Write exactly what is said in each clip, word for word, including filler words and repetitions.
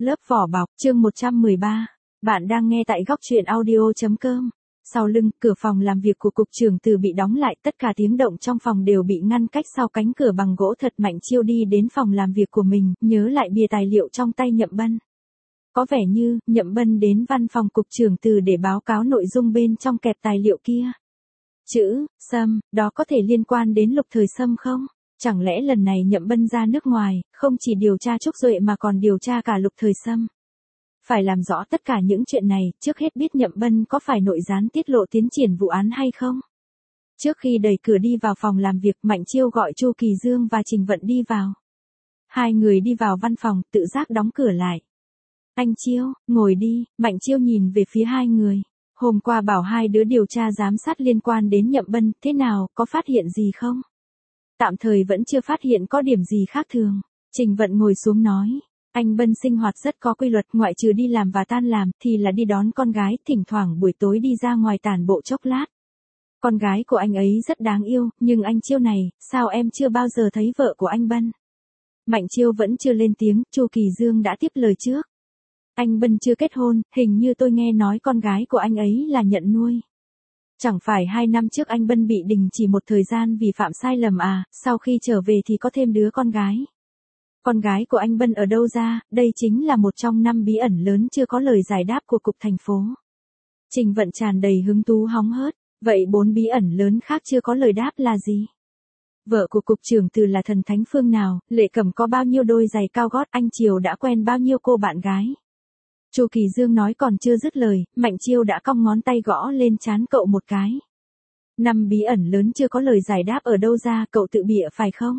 Lớp vỏ bọc, chương một trăm mười ba. Bạn đang nghe tại góc truyện audio chấm com. Sau lưng, cửa phòng làm việc của cục trưởng Từ bị đóng lại, tất cả tiếng động trong phòng đều bị ngăn cách sau cánh cửa bằng gỗ thật. Mạnh Chiêu đi đến phòng làm việc của mình, nhớ lại bìa tài liệu trong tay Nhậm Bân. Có vẻ như, Nhậm Bân đến văn phòng cục trưởng Từ để báo cáo nội dung bên trong kẹp tài liệu kia. Chữ, Sâm, đó có thể liên quan đến Lục Thời Sâm không? Chẳng lẽ lần này Nhậm Bân ra nước ngoài, không chỉ điều tra Trúc Duệ mà còn điều tra cả Lục Thời Sâm? Phải làm rõ tất cả những chuyện này, trước hết biết Nhậm Bân có phải nội gián tiết lộ tiến triển vụ án hay không? Trước khi đẩy cửa đi vào phòng làm việc, Mạnh Chiêu gọi Chu Kỳ Dương và Trình Vận đi vào. Hai người đi vào văn phòng, tự giác đóng cửa lại. Anh Chiêu, ngồi đi. Mạnh Chiêu nhìn về phía hai người. Hôm qua bảo hai đứa điều tra giám sát liên quan đến Nhậm Bân, thế nào, có phát hiện gì không? Tạm thời vẫn chưa phát hiện có điểm gì khác thường. Trình Vận ngồi xuống nói. Anh Bân sinh hoạt rất có quy luật, ngoại trừ đi làm và tan làm, thì là đi đón con gái, thỉnh thoảng buổi tối đi ra ngoài tản bộ chốc lát. Con gái của anh ấy rất đáng yêu, nhưng anh Chiêu này, sao em chưa bao giờ thấy vợ của anh Bân? Mạnh Chiêu vẫn chưa lên tiếng, Chu Kỳ Dương đã tiếp lời trước. Anh Bân chưa kết hôn, hình như tôi nghe nói con gái của anh ấy là nhận nuôi. Chẳng phải hai năm trước anh Bân bị đình chỉ một thời gian vì phạm sai lầm à, sau khi trở về thì có thêm đứa con gái. Con gái của anh Bân ở đâu ra, đây chính là một trong năm bí ẩn lớn chưa có lời giải đáp của cục thành phố. Trình Vận tràn đầy hứng thú hóng hớt, vậy bốn bí ẩn lớn khác chưa có lời đáp là gì? Vợ của cục trưởng Từ là thần thánh phương nào, Lệ Cẩm có bao nhiêu đôi giày cao gót, anh Triều đã quen bao nhiêu cô bạn gái? Chu Kỳ Dương nói còn chưa dứt lời, Mạnh Chiêu đã cong ngón tay gõ lên trán cậu một cái. Năm bí ẩn lớn chưa có lời giải đáp ở đâu ra, cậu tự bịa phải không?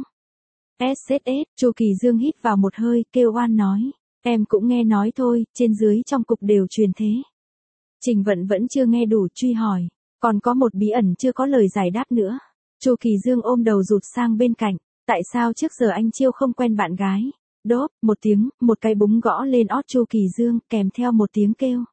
ét ét ét, Chu Kỳ Dương hít vào một hơi, kêu oan nói. Em cũng nghe nói thôi, trên dưới trong cục đều truyền thế. Trình Vận vẫn chưa nghe đủ, truy hỏi. Còn có một bí ẩn chưa có lời giải đáp nữa. Chu Kỳ Dương ôm đầu rụt sang bên cạnh. Tại sao trước giờ anh Chiêu không quen bạn gái? Đốp, một tiếng, một cái búng gõ lên ót Chu Kỳ Dương, kèm theo một tiếng kêu.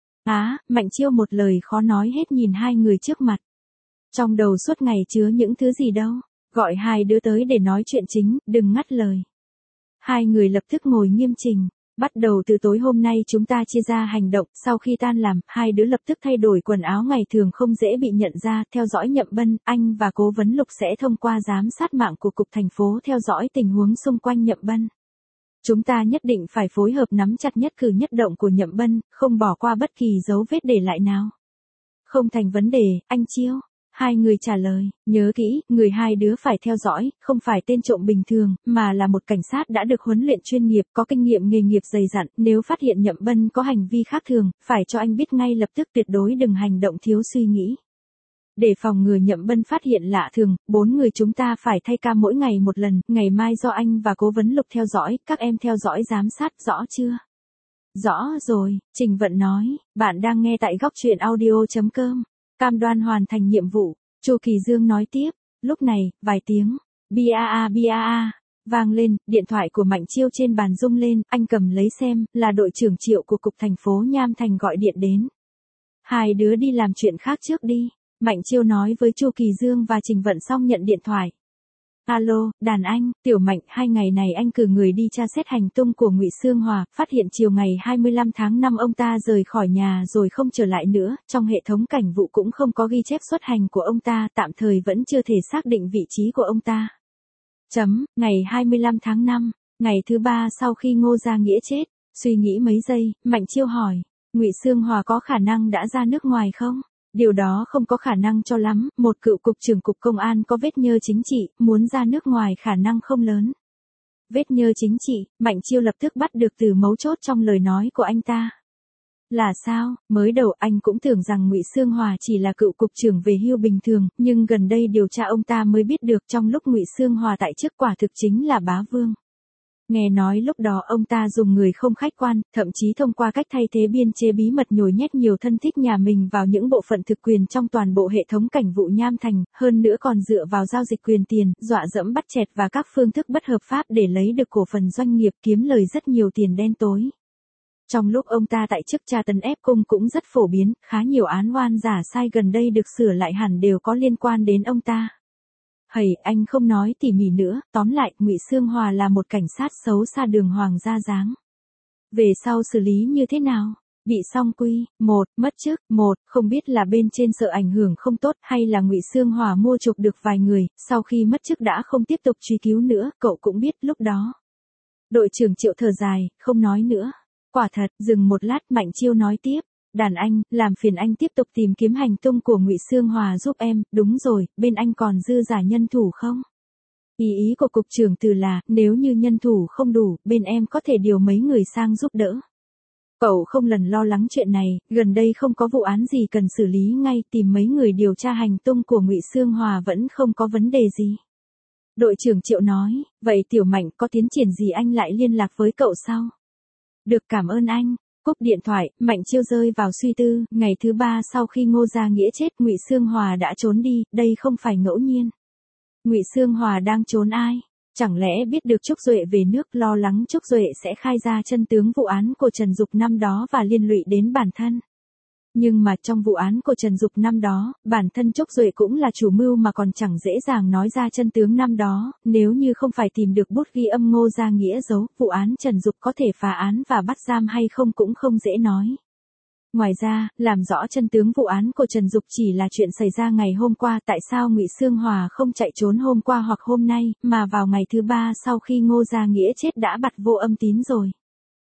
Á, Mạnh Chiêu một lời khó nói hết nhìn hai người trước mặt. Trong đầu suốt ngày chứa những thứ gì đâu, gọi hai đứa tới để nói chuyện chính, đừng ngắt lời. Hai người lập tức ngồi nghiêm chỉnh. Bắt đầu từ tối hôm nay chúng ta chia ra hành động, sau khi tan làm, hai đứa lập tức thay đổi quần áo ngày thường không dễ bị nhận ra, theo dõi Nhậm Bân, anh và Cố Vấn Lục sẽ thông qua giám sát mạng của cục thành phố theo dõi tình huống xung quanh Nhậm Bân. Chúng ta nhất định phải phối hợp nắm chặt nhất cử nhất động của Nhậm Bân, không bỏ qua bất kỳ dấu vết để lại nào. Không thành vấn đề, anh Chiêu. Hai người trả lời, nhớ kỹ, người hai đứa phải theo dõi, không phải tên trộm bình thường, mà là một cảnh sát đã được huấn luyện chuyên nghiệp, có kinh nghiệm nghề nghiệp dày dặn, nếu phát hiện Nhậm Bân có hành vi khác thường, phải cho anh biết ngay lập tức, tuyệt đối đừng hành động thiếu suy nghĩ. Để phòng ngừa Nhậm Bân phát hiện lạ thường, bốn người chúng ta phải thay ca mỗi ngày một lần, ngày mai do anh và Cố Vấn Lục theo dõi, các em theo dõi giám sát, rõ chưa? Rõ rồi, Trình Vận nói, bạn đang nghe tại góc truyện audio chấm com. Cam đoan hoàn thành nhiệm vụ, Chu Kỳ Dương nói tiếp. Lúc này, vài tiếng, bia a bia a, vang lên, điện thoại của Mạnh Chiêu trên bàn rung lên, anh cầm lấy xem, là đội trưởng Triệu của cục thành phố Nham Thành gọi điện đến. Hai đứa đi làm chuyện khác trước đi, Mạnh Chiêu nói với Chu Kỳ Dương và Trình Vận xong nhận điện thoại. Alo, đàn anh, Tiểu Mạnh, hai ngày này anh cử người đi tra xét hành tung của Ngụy Xương Hòa, phát hiện chiều ngày hai mươi lăm tháng năm ông ta rời khỏi nhà rồi không trở lại nữa, trong hệ thống cảnh vụ cũng không có ghi chép xuất hành của ông ta, tạm thời vẫn chưa thể xác định vị trí của ông ta. Chấm, ngày hai mươi lăm tháng năm, ngày thứ ba sau khi Ngô Gia Nghĩa chết, suy nghĩ mấy giây, Mạnh Chiêu hỏi, Ngụy Xương Hòa có khả năng đã ra nước ngoài không? Điều đó không có khả năng cho lắm, một cựu cục trưởng cục công an có vết nhơ chính trị, muốn ra nước ngoài khả năng không lớn. Vết nhơ chính trị, Mạnh Chiêu lập tức bắt được từ mấu chốt trong lời nói của anh ta. Là sao, mới đầu anh cũng tưởng rằng Ngụy Xương Hòa chỉ là cựu cục trưởng về hưu bình thường, nhưng gần đây điều tra ông ta mới biết được trong lúc Ngụy Xương Hòa tại chức quả thực chính là bá vương. Nghe nói lúc đó ông ta dùng người không khách quan, thậm chí thông qua cách thay thế biên chế bí mật nhồi nhét nhiều thân thích nhà mình vào những bộ phận thực quyền trong toàn bộ hệ thống cảnh vụ Nham Thành, hơn nữa còn dựa vào giao dịch quyền tiền, dọa dẫm bắt chẹt và các phương thức bất hợp pháp để lấy được cổ phần doanh nghiệp, kiếm lời rất nhiều tiền đen tối. Trong lúc ông ta tại chức, tra tấn ép cung cũng rất phổ biến, khá nhiều án oan giả sai gần đây được sửa lại hẳn đều có liên quan đến ông ta. Hầy, anh không nói tỉ mỉ nữa, tóm lại, Ngụy Xương Hòa là một cảnh sát xấu xa đường hoàng gia dáng. Về sau xử lý như thế nào? Bị song quy, một, mất chức, một, không biết là bên trên sợ ảnh hưởng không tốt hay là Ngụy Xương Hòa mua chuộc được vài người, sau khi mất chức đã không tiếp tục truy cứu nữa, cậu cũng biết lúc đó. Đội trưởng Triệu thở dài, không nói nữa. Quả thật, dừng một lát Mạnh Chiêu nói tiếp, đàn anh, làm phiền anh tiếp tục tìm kiếm hành tung của Ngụy Xương Hòa giúp em, đúng rồi, bên anh còn dư giả nhân thủ không? Ý ý của cục trưởng Từ là, nếu như nhân thủ không đủ, bên em có thể điều mấy người sang giúp đỡ. Cậu không lần lo lắng chuyện này, gần đây không có vụ án gì cần xử lý ngay, tìm mấy người điều tra hành tung của Ngụy Xương Hòa vẫn không có vấn đề gì. Đội trưởng Triệu nói, vậy Tiểu Mạnh có tiến triển gì anh lại liên lạc với cậu sau? Được, cảm ơn anh. Cúp điện thoại, Mạnh Chiêu rơi vào suy tư, ngày thứ ba sau khi Ngô Gia Nghĩa chết, Ngụy Xương Hòa đã trốn đi, đây không phải ngẫu nhiên. Ngụy Xương Hòa đang trốn ai? Chẳng lẽ biết được Trúc Duệ về nước, lo lắng Trúc Duệ sẽ khai ra chân tướng vụ án của Trần Dục năm đó và liên lụy đến bản thân. Nhưng mà trong vụ án của Trần Dục năm đó, bản thân Trúc Duệ cũng là chủ mưu mà còn chẳng dễ dàng nói ra chân tướng năm đó, nếu như không phải tìm được bút ghi âm Ngô Gia Nghĩa giấu, vụ án Trần Dục có thể phá án và bắt giam hay không cũng không dễ nói. Ngoài ra, làm rõ chân tướng vụ án của Trần Dục chỉ là chuyện xảy ra ngày hôm qua, tại sao Ngụy Xương Hòa không chạy trốn hôm qua hoặc hôm nay, mà vào ngày thứ ba sau khi Ngô Gia Nghĩa chết đã bặt vô âm tín rồi.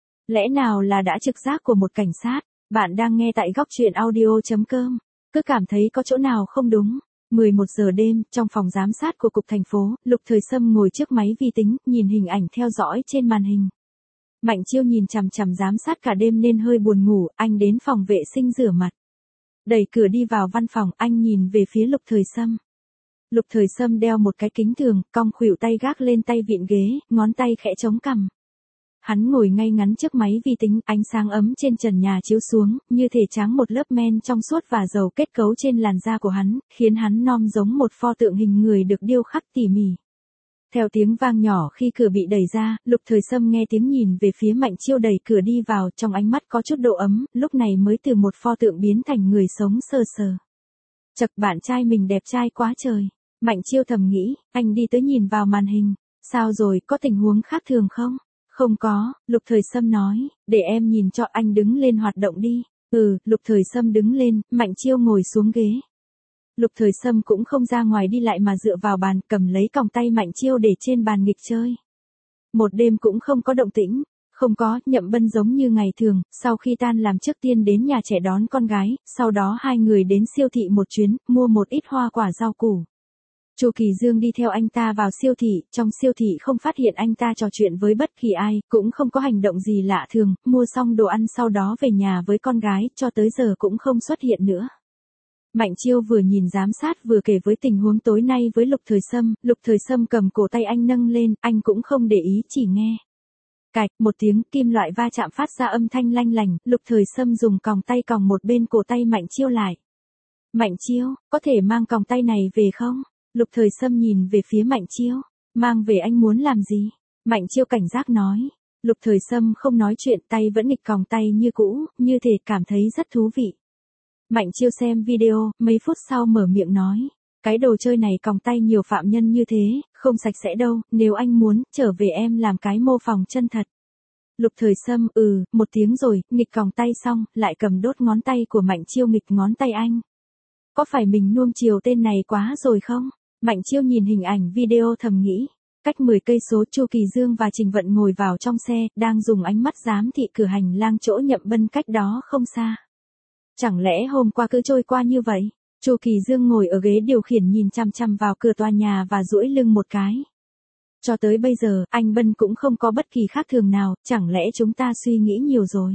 Lẽ nào là đã trực giác của một cảnh sát? Bạn đang nghe tại góc truyện audio chấm com. Cứ cảm thấy có chỗ nào không đúng. mười một giờ đêm, trong phòng giám sát của Cục Thành phố, Lục Thời Sâm ngồi trước máy vi tính, nhìn hình ảnh theo dõi trên màn hình. Mạnh Chiêu nhìn chằm chằm giám sát cả đêm nên hơi buồn ngủ, anh đến phòng vệ sinh rửa mặt. Đẩy cửa đi vào văn phòng, anh nhìn về phía Lục Thời Sâm. Lục Thời Sâm đeo một cái kính thường, cong khuỷu tay gác lên tay vịn ghế, ngón tay khẽ chống cằm. Hắn ngồi ngay ngắn trước máy vi tính, ánh sáng ấm trên trần nhà chiếu xuống, như thể tráng một lớp men trong suốt và dầu kết cấu trên làn da của hắn, khiến hắn nom giống một pho tượng hình người được điêu khắc tỉ mỉ. Theo tiếng vang nhỏ khi cửa bị đẩy ra, Lục Thời Sâm nghe tiếng nhìn về phía Mạnh Chiêu đẩy cửa đi vào, trong ánh mắt có chút độ ấm, lúc này mới từ một pho tượng biến thành người sống sờ sờ. Chậc, bạn trai mình đẹp trai quá trời. Mạnh Chiêu thầm nghĩ, anh đi tới nhìn vào màn hình. Sao rồi, có tình huống khác thường không? Không có, Lục Thời Sâm nói, để em nhìn cho, anh đứng lên hoạt động đi. Ừ, Lục Thời Sâm đứng lên, Mạnh Chiêu ngồi xuống ghế. Lục Thời Sâm cũng không ra ngoài đi lại mà dựa vào bàn, cầm lấy còng tay Mạnh Chiêu để trên bàn nghịch chơi. Một đêm cũng không có động tĩnh. Không có, Nhậm Bân giống như ngày thường, sau khi tan làm trước tiên đến nhà trẻ đón con gái, sau đó hai người đến siêu thị một chuyến, mua một ít hoa quả rau củ. Chu Kỳ Dương đi theo anh ta vào siêu thị, trong siêu thị không phát hiện anh ta trò chuyện với bất kỳ ai, cũng không có hành động gì lạ thường, mua xong đồ ăn sau đó về nhà với con gái, cho tới giờ cũng không xuất hiện nữa. Mạnh Chiêu vừa nhìn giám sát vừa kể với tình huống tối nay với Lục Thời Sâm, Lục Thời Sâm cầm cổ tay anh nâng lên, anh cũng không để ý chỉ nghe. Cạch, một tiếng kim loại va chạm phát ra âm thanh lanh lành, Lục Thời Sâm dùng còng tay còng một bên cổ tay Mạnh Chiêu lại. Mạnh Chiêu, có thể mang còng tay này về không? Lục Thời Sâm nhìn về phía Mạnh Chiêu, mang về anh muốn làm gì? Mạnh Chiêu cảnh giác nói. Lục Thời Sâm không nói chuyện, tay vẫn nghịch còng tay như cũ, như thể cảm thấy rất thú vị. Mạnh Chiêu xem video, mấy phút sau mở miệng nói. Cái đồ chơi này còng tay nhiều phạm nhân như thế, không sạch sẽ đâu, nếu anh muốn, trở về em làm cái mô phỏng chân thật. Lục Thời Sâm, ừ, một tiếng rồi, nghịch còng tay xong, lại cầm đốt ngón tay của Mạnh Chiêu nghịch ngón tay anh. Có phải mình nuông chiều tên này quá rồi không? Mạnh Chiêu nhìn hình ảnh video thầm nghĩ. Cách mười cây số, Chu Kỳ Dương và Trình Vận ngồi vào trong xe, đang dùng ánh mắt giám thị cửa hành lang chỗ Nhậm Bân cách đó không xa. Chẳng lẽ hôm qua cứ trôi qua như vậy? Chu Kỳ Dương ngồi ở ghế điều khiển nhìn chằm chằm vào cửa tòa nhà và duỗi lưng một cái. Cho tới bây giờ, anh Bân cũng không có bất kỳ khác thường nào, chẳng lẽ chúng ta suy nghĩ nhiều rồi?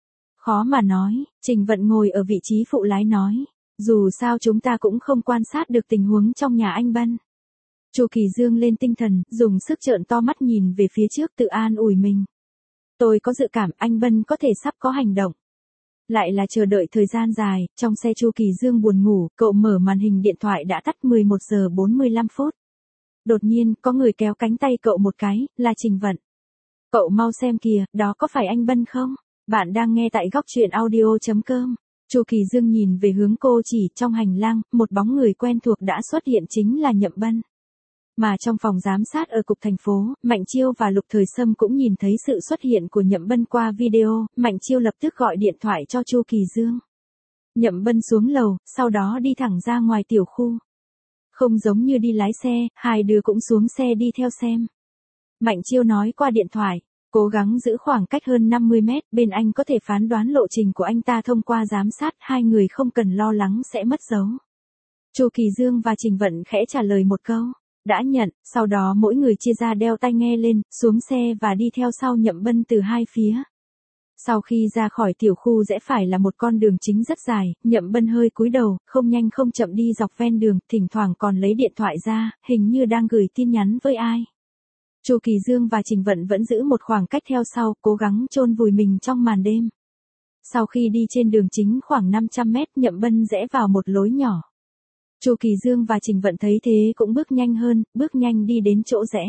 Khó mà nói, Trình Vận ngồi ở vị trí phụ lái nói. Dù sao chúng ta cũng không quan sát được tình huống trong nhà anh Bân. Chu Kỳ Dương lên tinh thần, dùng sức trợn to mắt nhìn về phía trước tự an ủi mình. Tôi có dự cảm anh Bân có thể sắp có hành động. Lại là chờ đợi thời gian dài, trong xe Chu Kỳ Dương buồn ngủ, cậu mở màn hình điện thoại đã tắt mười một giờ bốn mươi lăm phút. Đột nhiên, có người kéo cánh tay cậu một cái, là Trình Vận. Cậu mau xem kìa, đó có phải anh Bân không? Bạn đang nghe tại góc truyện audio chấm com. Chu Kỳ Dương nhìn về hướng cô chỉ, trong hành lang, một bóng người quen thuộc đã xuất hiện, chính là Nhậm Bân. Mà trong phòng giám sát ở cục thành phố, Mạnh Chiêu và Lục Thời Sâm cũng nhìn thấy sự xuất hiện của Nhậm Bân qua video, Mạnh Chiêu lập tức gọi điện thoại cho Chu Kỳ Dương. Nhậm Bân xuống lầu, sau đó đi thẳng ra ngoài tiểu khu. Không giống như đi lái xe, hai đứa cũng xuống xe đi theo xem. Mạnh Chiêu nói qua điện thoại, cố gắng giữ khoảng cách hơn năm mươi mét, bên anh có thể phán đoán lộ trình của anh ta thông qua giám sát, hai người không cần lo lắng sẽ mất dấu. Chu Kỳ Dương và Trình Vận khẽ trả lời một câu, đã nhận, sau đó mỗi người chia ra đeo tai nghe lên, xuống xe và đi theo sau Nhậm Bân từ hai phía. Sau khi ra khỏi tiểu khu rẽ phải là một con đường chính rất dài, Nhậm Bân hơi cúi đầu, không nhanh không chậm đi dọc ven đường, thỉnh thoảng còn lấy điện thoại ra, hình như đang gửi tin nhắn với ai. Chu Kỳ Dương và Trình Vận vẫn giữ một khoảng cách theo sau, cố gắng chôn vùi mình trong màn đêm. Sau khi đi trên đường chính khoảng năm trăm mét, Nhậm Bân rẽ vào một lối nhỏ. Chu Kỳ Dương và Trình Vận thấy thế cũng bước nhanh hơn, bước nhanh đi đến chỗ rẽ.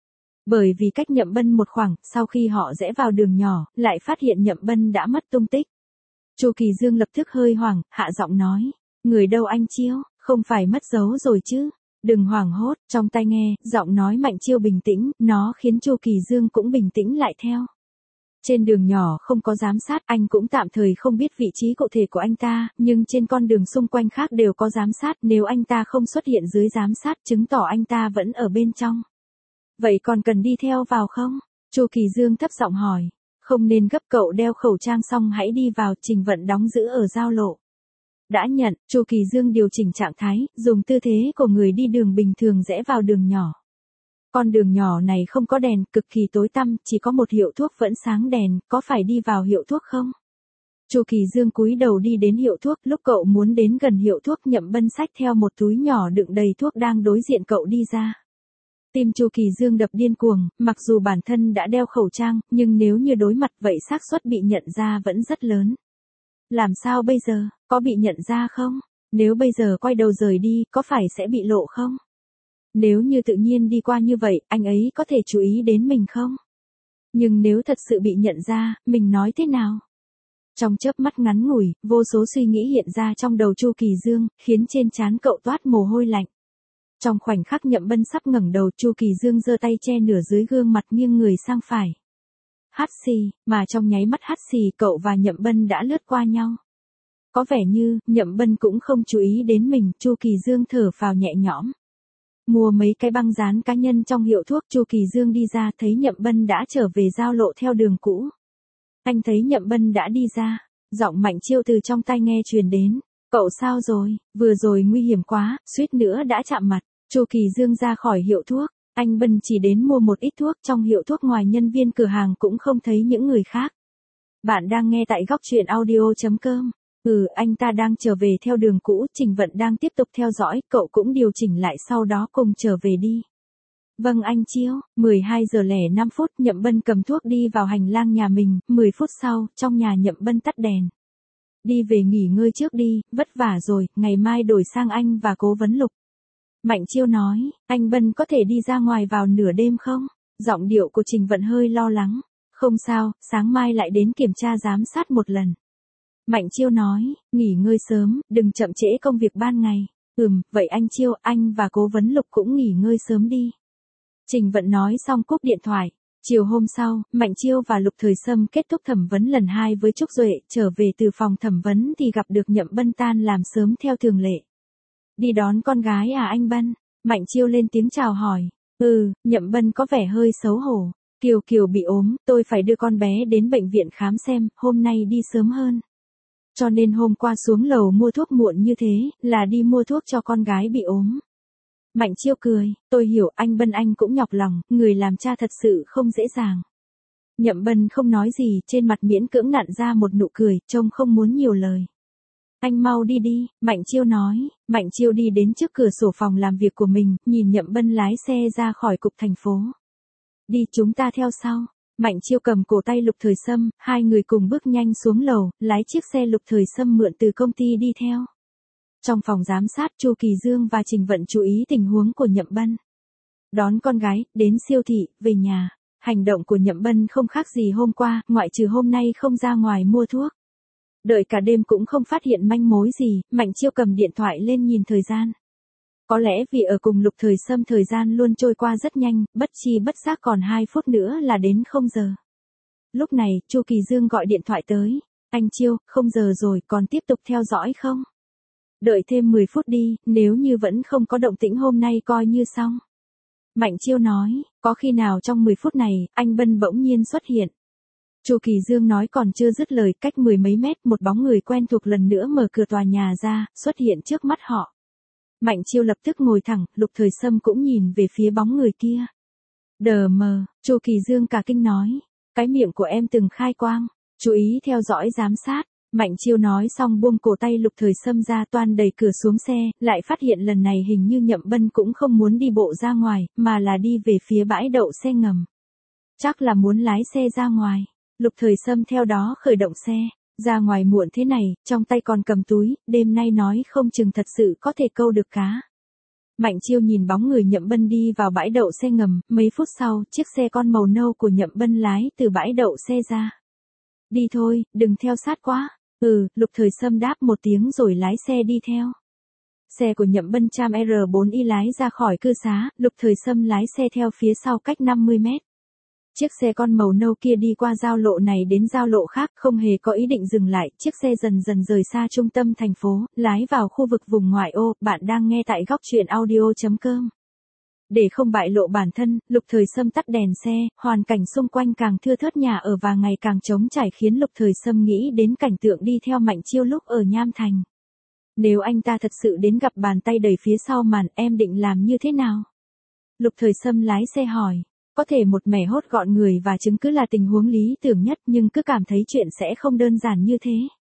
Bởi vì cách Nhậm Bân một khoảng, sau khi họ rẽ vào đường nhỏ, lại phát hiện Nhậm Bân đã mất tung tích. Chu Kỳ Dương lập tức hơi hoảng, hạ giọng nói, người đâu anh Chiêu, không phải mất dấu rồi chứ? Đừng hoảng hốt, trong tai nghe, giọng nói Mạnh Chiêu bình tĩnh, nó khiến Chu Kỳ Dương cũng bình tĩnh lại theo. Trên đường nhỏ không có giám sát, anh cũng tạm thời không biết vị trí cụ thể của anh ta, nhưng trên con đường xung quanh khác đều có giám sát, nếu anh ta không xuất hiện dưới giám sát, chứng tỏ anh ta vẫn ở bên trong. Vậy còn cần đi theo vào không? Chu Kỳ Dương thấp giọng hỏi. Không nên gấp, cậu đeo khẩu trang xong hãy đi vào, Trình Vận đóng giữ ở giao lộ. Đã nhận, Chu Kỳ Dương điều chỉnh trạng thái, dùng tư thế của người đi đường bình thường rẽ vào đường nhỏ. Con đường nhỏ này không có đèn, cực kỳ tối tăm, chỉ có một hiệu thuốc vẫn sáng đèn, có phải đi vào hiệu thuốc không? Chu Kỳ Dương cúi đầu đi đến hiệu thuốc, lúc cậu muốn đến gần hiệu thuốc, Nhậm Bân xách theo một túi nhỏ đựng đầy thuốc đang đối diện cậu đi ra. Tim Chu Kỳ Dương đập điên cuồng, mặc dù bản thân đã đeo khẩu trang, nhưng nếu như đối mặt vậy xác suất bị nhận ra vẫn rất lớn. Làm sao bây giờ, có bị nhận ra không? Nếu bây giờ quay đầu rời đi, có phải sẽ bị lộ không? Nếu như tự nhiên đi qua như vậy, anh ấy có thể chú ý đến mình không? Nhưng nếu thật sự bị nhận ra, mình nói thế nào? Trong chớp mắt ngắn ngủi, vô số suy nghĩ hiện ra trong đầu Chu Kỳ Dương, khiến trên trán cậu toát mồ hôi lạnh. Trong khoảnh khắc Nhậm Bân sắp ngẩng đầu, Chu Kỳ Dương giơ tay che nửa dưới gương mặt nghiêng người sang phải. Hắt xì, mà trong nháy mắt hắt xì cậu và Nhậm Bân đã lướt qua nhau. Có vẻ như, Nhậm Bân cũng không chú ý đến mình, Chu Kỳ Dương thở phào nhẹ nhõm. Mua mấy cái băng dán cá nhân trong hiệu thuốc, Chu Kỳ Dương đi ra thấy Nhậm Bân đã trở về giao lộ theo đường cũ. Anh thấy Nhậm Bân đã đi ra, giọng Mạnh Chiêu từ trong tai nghe truyền đến. Cậu sao rồi, vừa rồi nguy hiểm quá, suýt nữa đã chạm mặt. Chu Kỳ Dương ra khỏi hiệu thuốc, anh Bân chỉ đến mua một ít thuốc, trong hiệu thuốc ngoài nhân viên cửa hàng cũng không thấy những người khác. Bạn đang nghe tại góc truyện audio chấm com. Ừ, anh ta đang trở về theo đường cũ, Trình Vận đang tiếp tục theo dõi, cậu cũng điều chỉnh lại sau đó cùng trở về đi. Vâng anh Chiêu, mười hai giờ lẻ năm phút, Nhậm Bân cầm thuốc đi vào hành lang nhà mình, mười phút sau, trong nhà Nhậm Bân tắt đèn. Đi về nghỉ ngơi trước đi, vất vả rồi, ngày mai đổi sang anh và Cố Vấn Lục. Mạnh Chiêu nói, anh Bân có thể đi ra ngoài vào nửa đêm không? Giọng điệu của Trình Vận hơi lo lắng. Không sao, sáng mai lại đến kiểm tra giám sát một lần. Mạnh Chiêu nói, nghỉ ngơi sớm, đừng chậm trễ công việc ban ngày. Ừm, vậy anh Chiêu, anh và Cố Vấn Lục cũng nghỉ ngơi sớm đi. Trình Vận nói xong cúp điện thoại. Chiều hôm sau, Mạnh Chiêu và Lục Thời Sâm kết thúc thẩm vấn lần hai với Trúc Duệ, trở về từ phòng thẩm vấn thì gặp được Nhậm Bân tan làm sớm theo thường lệ. Đi đón con gái à anh Bân? Mạnh Chiêu lên tiếng chào hỏi. Ừ, Nhậm Bân có vẻ hơi xấu hổ. Kiều Kiều bị ốm, tôi phải đưa con bé đến bệnh viện khám xem, hôm nay đi sớm hơn. Cho nên hôm qua xuống lầu mua thuốc muộn như thế, là đi mua thuốc cho con gái bị ốm. Mạnh Chiêu cười, tôi hiểu anh Bân anh cũng nhọc lòng, người làm cha thật sự không dễ dàng. Nhậm Bân không nói gì, trên mặt miễn cưỡng nặn ra một nụ cười, trông không muốn nhiều lời. Anh mau đi đi, Mạnh Chiêu nói. Mạnh Chiêu đi đến trước cửa sổ phòng làm việc của mình, nhìn Nhậm Bân lái xe ra khỏi cục thành phố. Đi chúng ta theo sau. Mạnh Chiêu cầm cổ tay Lục Thời Sâm, hai người cùng bước nhanh xuống lầu, lái chiếc xe Lục Thời Sâm mượn từ công ty đi theo. Trong phòng giám sát, Chu Kỳ Dương và Trình Vận chú ý tình huống của Nhậm Bân. Đón con gái, đến siêu thị, về nhà. Hành động của Nhậm Bân không khác gì hôm qua, ngoại trừ hôm nay không ra ngoài mua thuốc. Đợi cả đêm cũng không phát hiện manh mối gì, Mạnh Chiêu cầm điện thoại lên nhìn thời gian. Có lẽ vì ở cùng Lục Thời Sâm thời gian luôn trôi qua rất nhanh, bất chi bất giác còn hai phút nữa là đến không giờ. Lúc này, Chu Kỳ Dương gọi điện thoại tới. Anh Chiêu, không giờ rồi, còn tiếp tục theo dõi không? Đợi thêm mười phút đi, nếu như vẫn không có động tĩnh hôm nay coi như xong. Mạnh Chiêu nói, có khi nào trong mười phút này, anh Bân bỗng nhiên xuất hiện. Chu Kỳ Dương nói còn chưa dứt lời, cách mười mấy mét, một bóng người quen thuộc lần nữa mở cửa tòa nhà ra, xuất hiện trước mắt họ. Mạnh Chiêu lập tức ngồi thẳng, Lục Thời Sâm cũng nhìn về phía bóng người kia. Đờ mờ, Chu Kỳ Dương cả kinh nói, cái miệng của em từng khai quang, chú ý theo dõi giám sát. Mạnh Chiêu nói xong buông cổ tay Lục Thời Sâm ra, toan đẩy cửa xuống xe, lại phát hiện lần này hình như Nhậm Bân cũng không muốn đi bộ ra ngoài, mà là đi về phía bãi đậu xe ngầm. Chắc là muốn lái xe ra ngoài. Lục Thời Sâm theo đó khởi động xe, ra ngoài muộn thế này, trong tay còn cầm túi, đêm nay nói không chừng thật sự có thể câu được cá. Mạnh Chiêu nhìn bóng người Nhậm Bân đi vào bãi đậu xe ngầm, mấy phút sau, chiếc xe con màu nâu của Nhậm Bân lái từ bãi đậu xe ra. Đi thôi, đừng theo sát quá. Ừ, Lục Thời Sâm đáp một tiếng rồi lái xe đi theo. Xe của Nhậm Bân Tram R bốn Y lái ra khỏi cư xá, Lục Thời Sâm lái xe theo phía sau cách năm mươi mét. Chiếc xe con màu nâu kia đi qua giao lộ này đến giao lộ khác, không hề có ý định dừng lại, chiếc xe dần dần rời xa trung tâm thành phố, lái vào khu vực vùng ngoại ô. Bạn đang nghe tại góc truyện audio chấm com. Để không bại lộ bản thân, Lục Thời Sâm tắt đèn xe, hoàn cảnh xung quanh càng thưa thớt nhà ở và ngày càng trống trải khiến Lục Thời Sâm nghĩ đến cảnh tượng đi theo Mạnh Chiêu lúc ở Nham Thành. Nếu anh ta thật sự đến gặp bàn tay đẩy phía sau màn, em định làm như thế nào? Lục Thời Sâm lái xe hỏi. Có thể một mẻ hốt gọn người và chứng cứ là tình huống lý tưởng nhất, nhưng cứ cảm thấy chuyện sẽ không đơn giản như thế.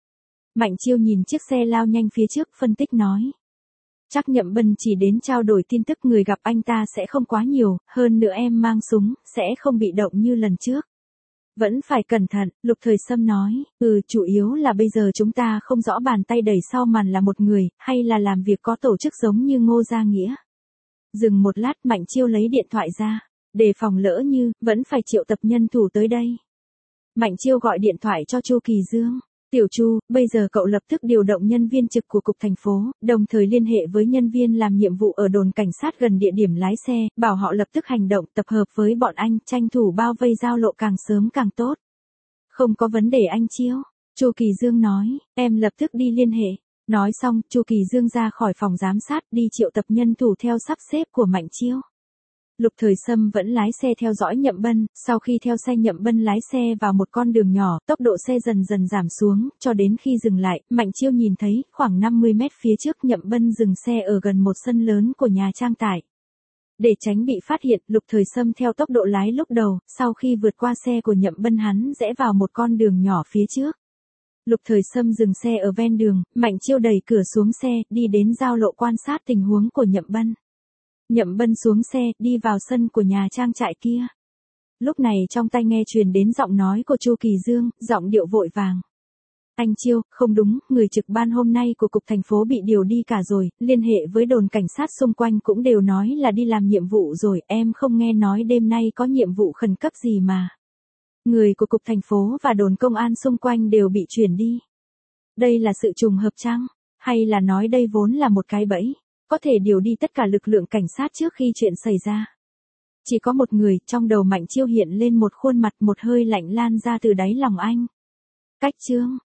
Mạnh Chiêu nhìn chiếc xe lao nhanh phía trước, phân tích nói. Chắc Nhậm Bân chỉ đến trao đổi tin tức, người gặp anh ta sẽ không quá nhiều, hơn nữa em mang súng, sẽ không bị động như lần trước. Vẫn phải cẩn thận, Lục Thời Sâm nói, ừ, chủ yếu là bây giờ chúng ta không rõ bàn tay đẩy sau màn là một người, hay là làm việc có tổ chức giống như Ngô Gia Nghĩa. Dừng một lát, Mạnh Chiêu lấy điện thoại ra. Đề phòng lỡ như, vẫn phải triệu tập nhân thủ tới đây. Mạnh Chiêu gọi điện thoại cho Chu Kỳ Dương. Tiểu Chu, bây giờ cậu lập tức điều động nhân viên trực của cục thành phố, đồng thời liên hệ với nhân viên làm nhiệm vụ ở đồn cảnh sát gần địa điểm lái xe, bảo họ lập tức hành động, tập hợp với bọn anh, tranh thủ bao vây giao lộ càng sớm càng tốt. Không có vấn đề anh Chiêu. Chu Kỳ Dương nói, em lập tức đi liên hệ. Nói xong, Chu Kỳ Dương ra khỏi phòng giám sát, đi triệu tập nhân thủ theo sắp xếp của Mạnh Chiêu. Lục Thời Sâm vẫn lái xe theo dõi Nhậm Bân, sau khi theo xe Nhậm Bân lái xe vào một con đường nhỏ, tốc độ xe dần dần giảm xuống, cho đến khi dừng lại, Mạnh Chiêu nhìn thấy, khoảng năm mươi mét phía trước Nhậm Bân dừng xe ở gần một sân lớn của nhà trang trại. Để tránh bị phát hiện, Lục Thời Sâm theo tốc độ lái lúc đầu, sau khi vượt qua xe của Nhậm Bân hắn rẽ vào một con đường nhỏ phía trước. Lục Thời Sâm dừng xe ở ven đường, Mạnh Chiêu đẩy cửa xuống xe, đi đến giao lộ quan sát tình huống của Nhậm Bân. Nhậm Bân xuống xe, đi vào sân của nhà trang trại kia. Lúc này trong tai nghe truyền đến giọng nói của Chu Kỳ Dương, giọng điệu vội vàng. Anh Chiêu, không đúng, người trực ban hôm nay của cục thành phố bị điều đi cả rồi, liên hệ với đồn cảnh sát xung quanh cũng đều nói là đi làm nhiệm vụ rồi, em không nghe nói đêm nay có nhiệm vụ khẩn cấp gì mà. Người của cục thành phố và đồn công an xung quanh đều bị chuyển đi. Đây là sự trùng hợp chăng? Hay là nói đây vốn là một cái bẫy? Có thể điều đi tất cả lực lượng cảnh sát trước khi chuyện xảy ra. Chỉ có một người, trong đầu Mạnh Chiêu hiện lên một khuôn mặt, một hơi lạnh lan ra từ đáy lòng anh. Cách Trương,